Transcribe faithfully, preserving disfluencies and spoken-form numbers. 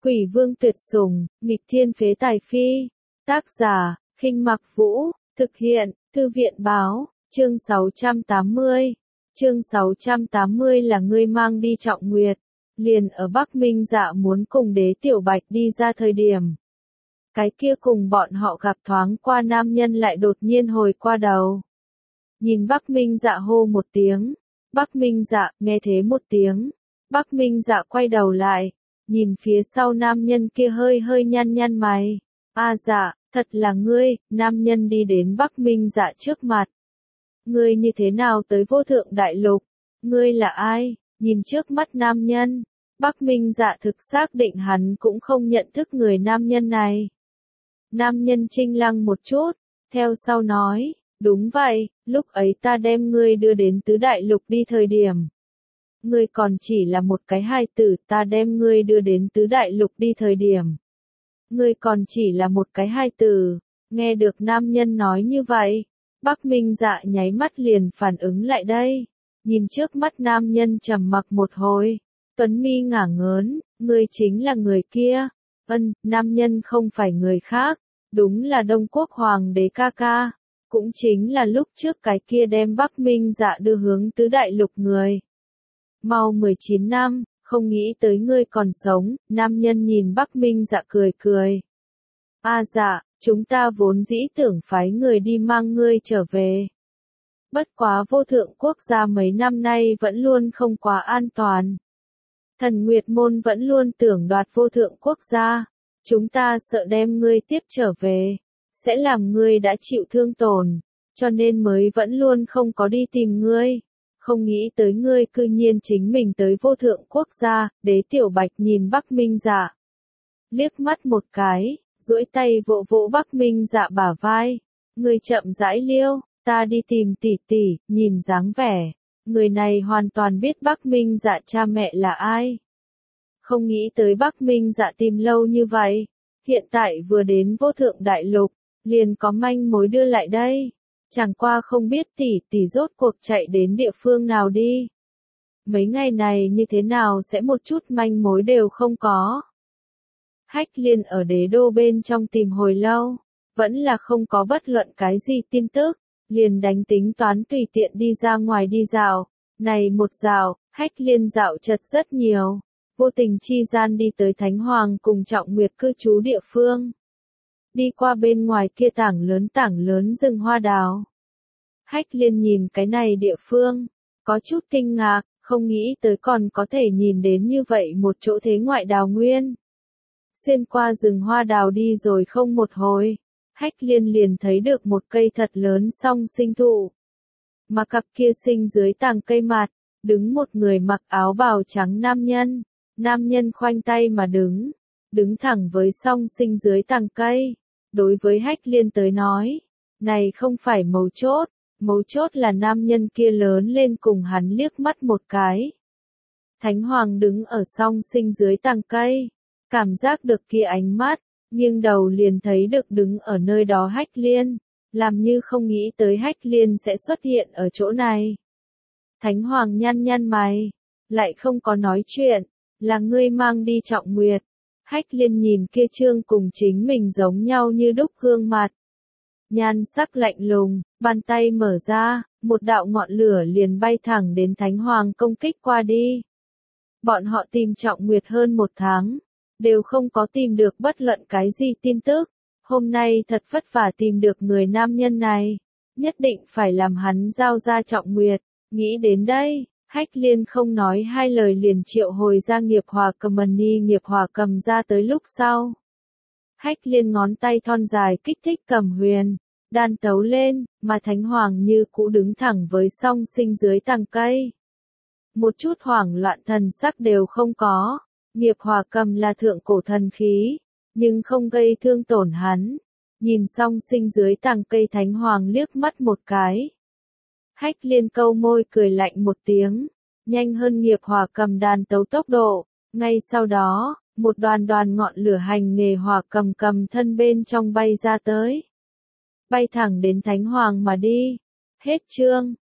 Quỷ vương tuyệt sủng, nghịch thiên phế tài phi. Tác giả, Khinh Mặc Vũ, thực hiện, Thư viện báo, chương sáu trăm tám mươi. Chương sáu trăm tám mươi là ngươi mang đi Trọng Nguyệt. Liền ở Bắc Minh Dạ muốn cùng Đế Tiểu Bạch đi ra thời điểm. Cái kia cùng bọn họ gặp thoáng qua nam nhân lại đột nhiên hồi qua đầu. Nhìn Bắc Minh Dạ hô một tiếng. Bắc Minh Dạ, nghe thế một tiếng. Bắc Minh Dạ quay đầu lại. Nhìn phía sau nam nhân kia hơi hơi nhăn nhăn mày. A Dạ, thật là ngươi. Nam nhân đi đến Bắc Minh Dạ trước mặt. Ngươi như thế nào tới Vô Thượng Đại Lục? Ngươi là ai? Nhìn trước mắt nam nhân. Bắc Minh Dạ thực xác định hắn cũng không nhận thức người nam nhân này. Nam nhân chinh lăng một chút. Theo sau nói. Đúng vậy, lúc ấy ta đem ngươi đưa đến Tứ Đại Lục đi thời điểm. Ngươi còn chỉ là một cái hài tử, ta đem ngươi đưa đến Tứ Đại Lục đi thời điểm. Ngươi còn chỉ là một cái hài tử. Nghe được nam nhân nói như vậy, Bắc Minh Dạ nháy mắt liền phản ứng lại đây. Nhìn trước mắt nam nhân trầm mặc một hồi. Tuấn mi ngả ngớn, ngươi chính là người kia. Ân, nam nhân không phải người khác. Đúng là Đông Quốc Hoàng đế ca ca. Cũng chính là lúc trước cái kia đem Bắc Minh Dạ đưa hướng Tứ Đại Lục người. Mau mười chín năm, không nghĩ tới ngươi còn sống. Nam nhân nhìn Bắc Minh Dạ cười cười. A Dạ, chúng ta vốn dĩ tưởng phái người đi mang ngươi trở về. Bất quá Vô Thượng Quốc gia mấy năm nay vẫn luôn không quá an toàn. Thần Nguyệt Môn vẫn luôn tưởng đoạt Vô Thượng Quốc gia. Chúng ta sợ đem ngươi tiếp trở về, sẽ làm ngươi đã chịu thương tổn, cho nên mới vẫn luôn không có đi tìm ngươi. Không nghĩ tới ngươi cư nhiên chính mình tới Vô Thượng Quốc gia. Đế Tiểu Bạch nhìn Bắc Minh Dạ. Liếc mắt một cái, duỗi tay vỗ vỗ Bắc Minh Dạ bả vai. Ngươi chậm rãi liêu, ta đi tìm tỷ tỷ. Nhìn dáng vẻ, người này hoàn toàn biết Bắc Minh Dạ cha mẹ là ai. Không nghĩ tới Bắc Minh Dạ tìm lâu như vậy. Hiện tại vừa đến Vô Thượng Đại Lục, liền có manh mối đưa lại đây. Chẳng qua không biết tỷ tỷ rốt cuộc chạy đến địa phương nào đi. Mấy ngày này như thế nào sẽ một chút manh mối đều không có. Hách Liên ở đế đô bên trong tìm hồi lâu, vẫn là không có bất luận cái gì tin tức, liền đánh tính toán tùy tiện đi ra ngoài đi dạo. Này một dạo, Hách Liên dạo chật rất nhiều, vô tình chi gian đi tới Thánh Hoàng cùng Trọng Nguyệt cư trú địa phương. Đi qua bên ngoài kia tảng lớn tảng lớn rừng hoa đào. Hách Liên nhìn cái này địa phương, có chút kinh ngạc, không nghĩ tới còn có thể nhìn đến như vậy một chỗ thế ngoại đào nguyên. Xuyên qua rừng hoa đào đi rồi không một hồi, Hách Liên liền thấy được một cây thật lớn song sinh thụ. Mà cặp kia sinh dưới tàng cây mặt, đứng một người mặc áo bào trắng nam nhân. Nam nhân khoanh tay mà đứng, đứng thẳng với song sinh dưới tàng cây. Đối với Hách Liên tới nói, này không phải mấu chốt, mấu chốt là nam nhân kia lớn lên cùng hắn liếc mắt một cái. Thánh Hoàng đứng ở song sinh dưới tàng cây, cảm giác được kia ánh mắt, nghiêng đầu liền thấy được đứng ở nơi đó Hách Liên, làm như không nghĩ tới Hách Liên sẽ xuất hiện ở chỗ này. Thánh Hoàng nhăn nhăn mày, lại không có nói chuyện, là ngươi mang đi Trọng Nguyệt. Hách Liên nhìn kia trương cùng chính mình giống nhau như đúc gương mặt. Nhan sắc lạnh lùng, bàn tay mở ra, một đạo ngọn lửa liền bay thẳng đến Thánh Hoàng công kích qua đi. Bọn họ tìm Trọng Nguyệt hơn một tháng, đều không có tìm được bất luận cái gì tin tức. Hôm nay thật vất vả tìm được người nam nhân này, nhất định phải làm hắn giao ra Trọng Nguyệt. Nghĩ đến đây, Hách Liên không nói hai lời liền triệu hồi ra nghiệp hòa cầm mani nghiệp hòa cầm ra tới lúc sau. Hách Liên ngón tay thon dài kích thích cầm huyền, đàn tấu lên, mà Thánh Hoàng như cũ đứng thẳng với song sinh dưới tàng cây. Một chút hoảng loạn thần sắc đều không có, nghiệp hòa cầm là thượng cổ thần khí, nhưng không gây thương tổn hắn. Nhìn song sinh dưới tàng cây Thánh Hoàng liếc mắt một cái. Hách Liên câu môi cười lạnh một tiếng, nhanh hơn nghiệp hòa cầm đàn tấu tốc độ, ngay sau đó, một đoàn đoàn ngọn lửa hành nghề hòa cầm cầm thân bên trong bay ra tới. Bay thẳng đến Thánh Hoàng mà đi. Hết chương.